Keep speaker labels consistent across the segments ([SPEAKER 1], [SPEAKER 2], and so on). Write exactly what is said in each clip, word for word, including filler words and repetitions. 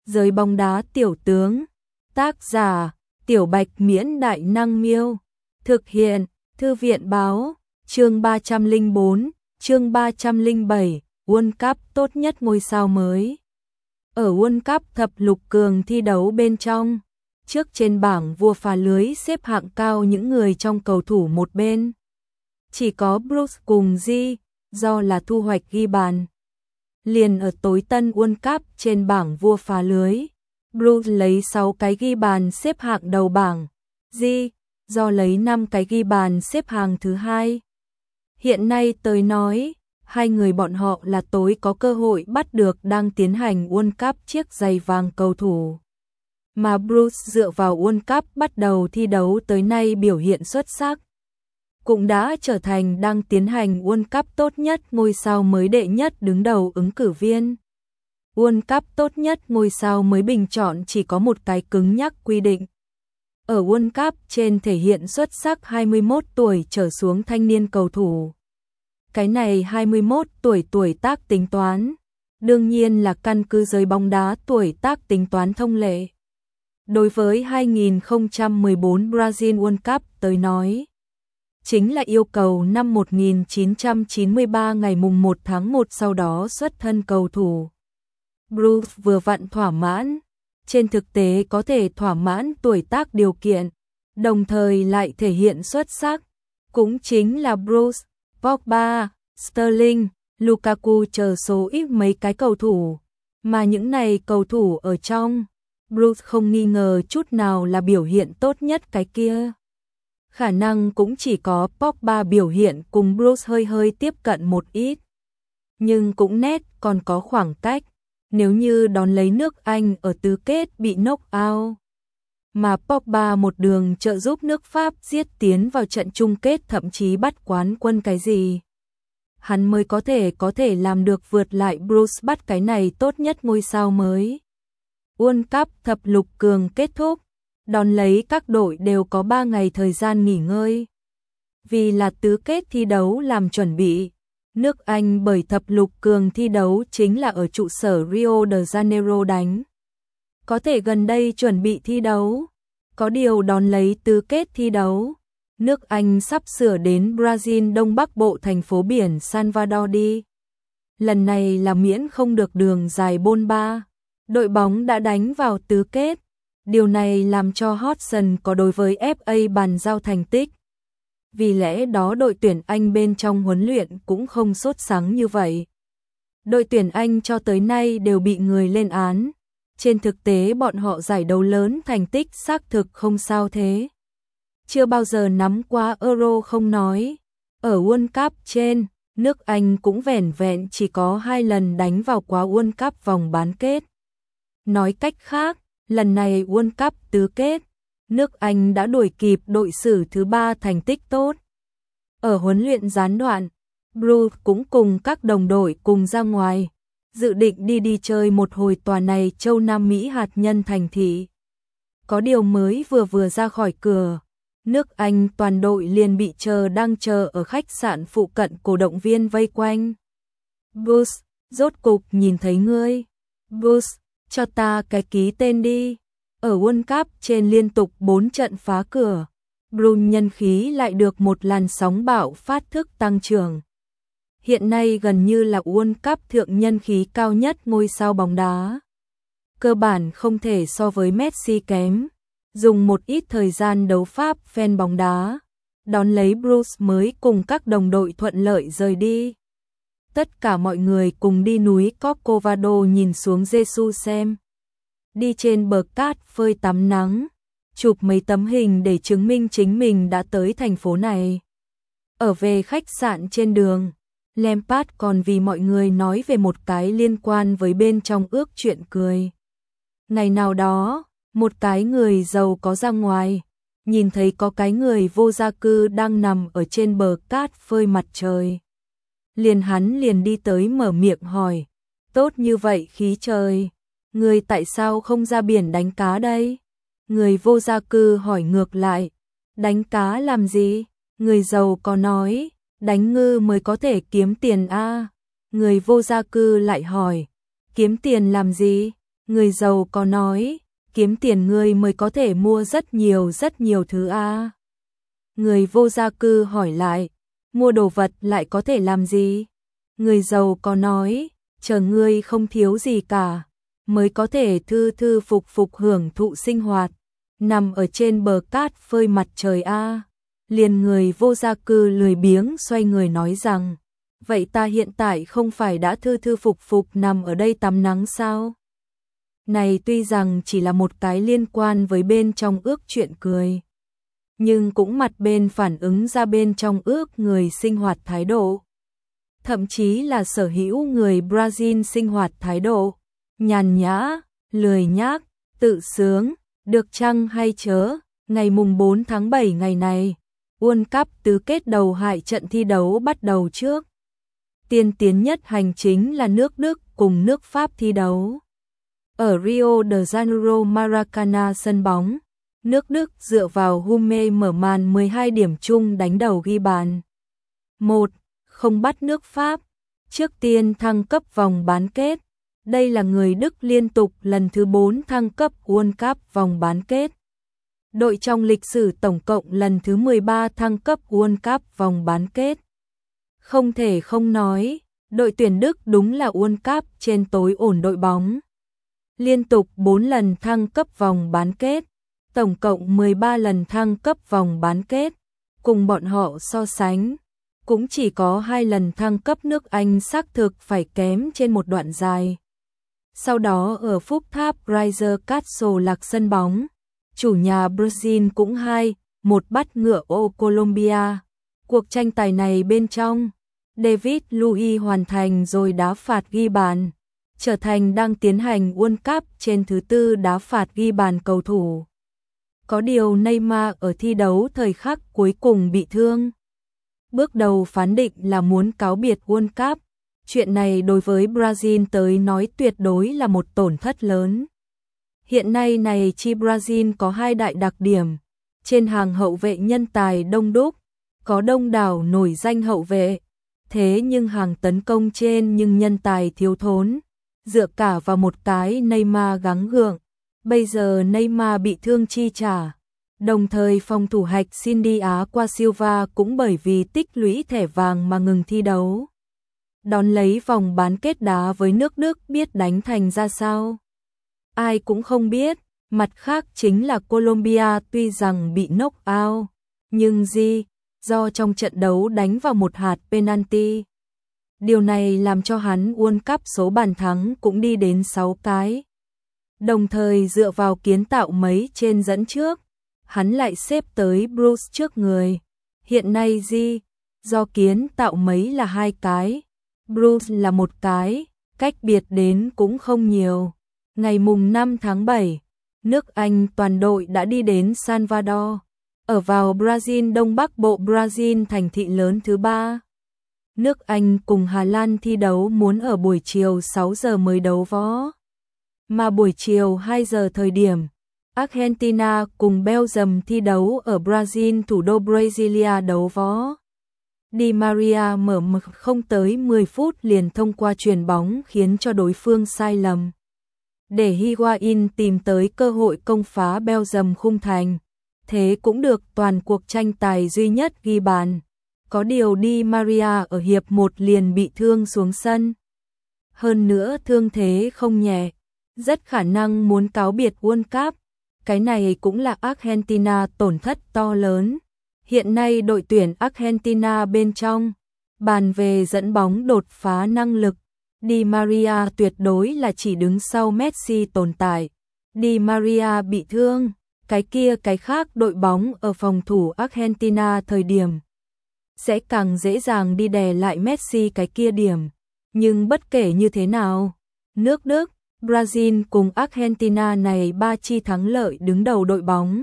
[SPEAKER 1] Giới bóng đá tiểu tướng. Tác giả, Tiểu Bạch Miễn Đại Năng Miêu. Thực hiện, Thư viện Báo. Chương ba trăm lẻ bốn, chương ba trăm lẻ bảy, World Cup tốt nhất ngôi sao mới. Ở World Cup thập lục cường thi đấu bên trong, trước trên bảng vua phá lưới xếp hạng cao những người trong cầu thủ một bên. Chỉ có Bruce cùng G, do là thu hoạch ghi bàn. Liền ở tối tân World Cup trên bảng vua phá lưới, Bruce lấy sáu cái ghi bàn xếp hạng đầu bảng, G, do lấy năm cái ghi bàn xếp hàng thứ hai. Hiện nay tới nói, hai người bọn họ là tối có cơ hội bắt được đang tiến hành World Cup chiếc giày vàng cầu thủ. Mà Bruce dựa vào World Cup bắt đầu thi đấu tới nay biểu hiện xuất sắc, cũng đã trở thành đang tiến hành World Cup tốt nhất ngôi sao mới đệ nhất đứng đầu ứng cử viên. World Cup tốt nhất ngôi sao mới bình chọn chỉ có một cái cứng nhắc quy định. Ở World Cup trên thể hiện xuất sắc hai mươi mốt tuổi trở xuống thanh niên cầu thủ. Cái này hai mươi mốt tuổi tuổi tác tính toán, đương nhiên là căn cứ giới bóng đá tuổi tác tính toán thông lệ. Đối với hai nghìn không trăm mười bốn Brazil World Cup tới nói, chính là yêu cầu năm một nghìn chín trăm chín mươi ba ngày mùng một tháng một sau đó xuất thân cầu thủ. Bruce vừa vặn thỏa mãn, trên thực tế có thể thỏa mãn tuổi tác điều kiện, đồng thời lại thể hiện xuất sắc, cũng chính là Bruce, Pogba, Sterling, Lukaku chờ số ít mấy cái cầu thủ, mà những này cầu thủ ở trong, Bruce không nghi ngờ chút nào là biểu hiện tốt nhất cái kia. Khả năng cũng chỉ có Pogba biểu hiện cùng Bruce hơi hơi tiếp cận một ít, nhưng cũng nét còn có khoảng cách. Nếu như đón lấy nước Anh ở tứ kết bị knock out, mà Pogba một đường trợ giúp nước Pháp giết tiến vào trận chung kết thậm chí bắt quán quân cái gì, hắn mới có thể có thể làm được vượt lại Bruce bắt cái này tốt nhất ngôi sao mới. World Cup thập lục cường kết thúc, đón lấy các đội đều có ba ngày thời gian nghỉ ngơi. Vì là tứ kết thi đấu làm chuẩn bị, nước Anh bởi thập lục cường thi đấu chính là ở trụ sở Rio de Janeiro đánh. Có thể gần đây chuẩn bị thi đấu, có điều đón lấy tứ kết thi đấu, nước Anh sắp sửa đến Brazil đông bắc bộ thành phố biển Salvador đi. Lần này là miễn không được đường dài bôn ba, đội bóng đã đánh vào tứ kết. Điều này làm cho Hodgson có đối với ép a bàn giao thành tích. Vì lẽ đó đội tuyển Anh bên trong huấn luyện cũng không sốt sắng như vậy. Đội tuyển Anh cho tới nay đều bị người lên án. Trên thực tế bọn họ giải đấu lớn thành tích xác thực không sao thế. Chưa bao giờ nắm qua Euro không nói. Ở World Cup trên, nước Anh cũng vẻn vẹn chỉ có hai lần đánh vào quá World Cup vòng bán kết. Nói cách khác, lần này World Cup tứ kết, nước Anh đã đuổi kịp đội xử thứ ba thành tích tốt. Ở huấn luyện gián đoạn, Bruce cũng cùng các đồng đội cùng ra ngoài, dự định đi đi chơi một hồi tòa này châu Nam Mỹ hạt nhân thành thị. Có điều mới vừa vừa ra khỏi cửa, nước Anh toàn đội liền bị chờ đang chờ ở khách sạn phụ cận cổ động viên vây quanh. Bruce, rốt cục nhìn thấy ngươi. Bruce, cho ta cái ký tên đi. Ở World Cup trên liên tục bốn trận phá cửa, Bruce nhân khí lại được một làn sóng bạo phát thức tăng trưởng. Hiện nay gần như là World Cup thượng nhân khí cao nhất ngôi sao bóng đá. Cơ bản không thể so với Messi kém. Dùng một ít thời gian đấu pháp fan bóng đá, đón lấy Bruce mới cùng các đồng đội thuận lợi rời đi. Tất cả mọi người cùng đi núi Corcovado nhìn xuống Jesus xem. Đi trên bờ cát phơi tắm nắng, chụp mấy tấm hình để chứng minh chính mình đã tới thành phố này. Ở về khách sạn trên đường, Lampard còn vì mọi người nói về một cái liên quan với bên trong ước chuyện cười. Ngày nào đó, một cái người giàu có ra ngoài, nhìn thấy có cái người vô gia cư đang nằm ở trên bờ cát phơi mặt trời. Liền hắn liền đi tới mở miệng hỏi, tốt như vậy khí trời, người tại sao không ra biển đánh cá đây? Người vô gia cư hỏi ngược lại, đánh cá làm gì? Người giàu có nói, đánh ngư mới có thể kiếm tiền a. Người vô gia cư lại hỏi, kiếm tiền làm gì? Người giàu có nói, kiếm tiền ngươi mới có thể mua rất nhiều rất nhiều thứ a. Người vô gia cư hỏi lại, mua đồ vật lại có thể làm gì? Người giàu có nói, chờ ngươi không thiếu gì cả, mới có thể thư thư phục phục hưởng thụ sinh hoạt, nằm ở trên bờ cát phơi mặt trời a. Liền người vô gia cư lười biếng xoay người nói rằng, vậy ta hiện tại không phải đã thư thư phục phục nằm ở đây tắm nắng sao? Này tuy rằng chỉ là một cái liên quan với bên trong ước chuyện cười, nhưng cũng mặt bên phản ứng ra bên trong ước người sinh hoạt thái độ. Thậm chí là sở hữu người Brazil sinh hoạt thái độ, nhàn nhã, lười nhác, tự sướng, được chăng hay chớ, ngày mùng bốn tháng bảy ngày này, World Cup tứ kết đầu hai trận thi đấu bắt đầu trước. Tiên tiến nhất hành chính là nước Đức cùng nước Pháp thi đấu. Ở Rio de Janeiro Maracana sân bóng, nước Đức dựa vào Hummels mở màn mười hai điểm chung đánh đầu ghi bàn. một không bắt nước Pháp, trước tiên thăng cấp vòng bán kết. Đây là người Đức liên tục lần thứ bốn thăng cấp World Cup vòng bán kết. Đội trong lịch sử tổng cộng lần thứ mười ba thăng cấp World Cup vòng bán kết. Không thể không nói, đội tuyển Đức đúng là World Cup trên tối ổn đội bóng. Liên tục bốn lần thăng cấp vòng bán kết, tổng cộng mười ba lần thăng cấp vòng bán kết, cùng bọn họ so sánh, cũng chỉ có hai lần thăng cấp nước Anh xác thực phải kém trên một đoạn dài. Sau đó ở phúc tháp Riser Castle lạc sân bóng, chủ nhà Brazil cũng hai một bắt ngựa ô Colombia. Cuộc tranh tài này bên trong, David Luiz hoàn thành rồi đá phạt ghi bàn, trở thành đang tiến hành World Cup trên thứ tư đá phạt ghi bàn cầu thủ. Có điều Neymar ở thi đấu thời khắc cuối cùng bị thương. Bước đầu phán định là muốn cáo biệt World Cup. Chuyện này đối với Brazil tới nói tuyệt đối là một tổn thất lớn. Hiện nay này chi Brazil có hai đại đặc điểm. Trên hàng hậu vệ nhân tài đông đúc, có đông đảo nổi danh hậu vệ. Thế nhưng hàng tấn công trên nhưng nhân tài thiếu thốn. Dựa cả vào một cái Neymar gắng gượng. Bây giờ Neymar bị thương chi trả. Đồng thời phòng thủ hạch Cindy Á qua Silva cũng bởi vì tích lũy thẻ vàng mà ngừng thi đấu. Đón lấy vòng bán kết đá với nước Đức biết đánh thành ra sao? Ai cũng không biết, mặt khác chính là Colombia tuy rằng bị knock out, nhưng gì, do trong trận đấu đánh vào một hạt penalty. Điều này làm cho hắn World Cup số bàn thắng cũng đi đến sáu cái. Đồng thời dựa vào kiến tạo mấy trên dẫn trước, hắn lại xếp tới Bruce trước người. Hiện nay gì, do kiến tạo mấy là hai cái, Bruce là một cái, cách biệt đến cũng không nhiều. Ngày mùng năm tháng bảy, nước Anh toàn đội đã đi đến Salvador, ở vào Brazil đông bắc bộ Brazil thành thị lớn thứ ba. Nước Anh cùng Hà Lan thi đấu muốn ở buổi chiều sáu giờ mới đấu võ. Mà buổi chiều hai giờ thời điểm, Argentina cùng Belgium thi đấu ở Brazil thủ đô Brasilia đấu võ. Di Maria mở mực không tới mười phút liền thông qua chuyền bóng khiến cho đối phương sai lầm. Để Higuain tìm tới cơ hội công phá Belgium khung thành. Thế cũng được toàn cuộc tranh tài duy nhất ghi bàn. Có điều Di Maria ở hiệp một liền bị thương xuống sân. Hơn nữa thương thế không nhẹ, rất khả năng muốn cáo biệt World Cup. Cái này cũng là Argentina tổn thất to lớn. Hiện nay đội tuyển Argentina bên trong, bàn về dẫn bóng đột phá năng lực, Di Maria tuyệt đối là chỉ đứng sau Messi tồn tại. Di Maria bị thương, cái kia cái khác đội bóng ở phòng thủ Argentina thời điểm sẽ càng dễ dàng đi đè lại Messi cái kia điểm. Nhưng bất kể như thế nào, nước Đức, Brazil cùng Argentina này ba chi thắng lợi đứng đầu đội bóng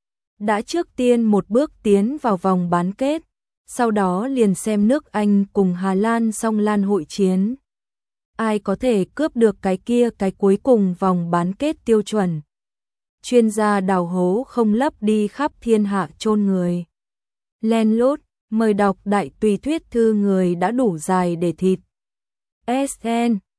[SPEAKER 1] đã trước tiên một bước tiến vào vòng bán kết, sau đó liền xem nước Anh cùng Hà Lan song lan hội chiến. Ai có thể cướp được cái kia cái cuối cùng vòng bán kết tiêu chuẩn. Chuyên gia đào hố không lấp đi khắp thiên hạ chôn người. Len lút, mời đọc đại tùy thuyết thư người đã đủ dài để thịt. ét en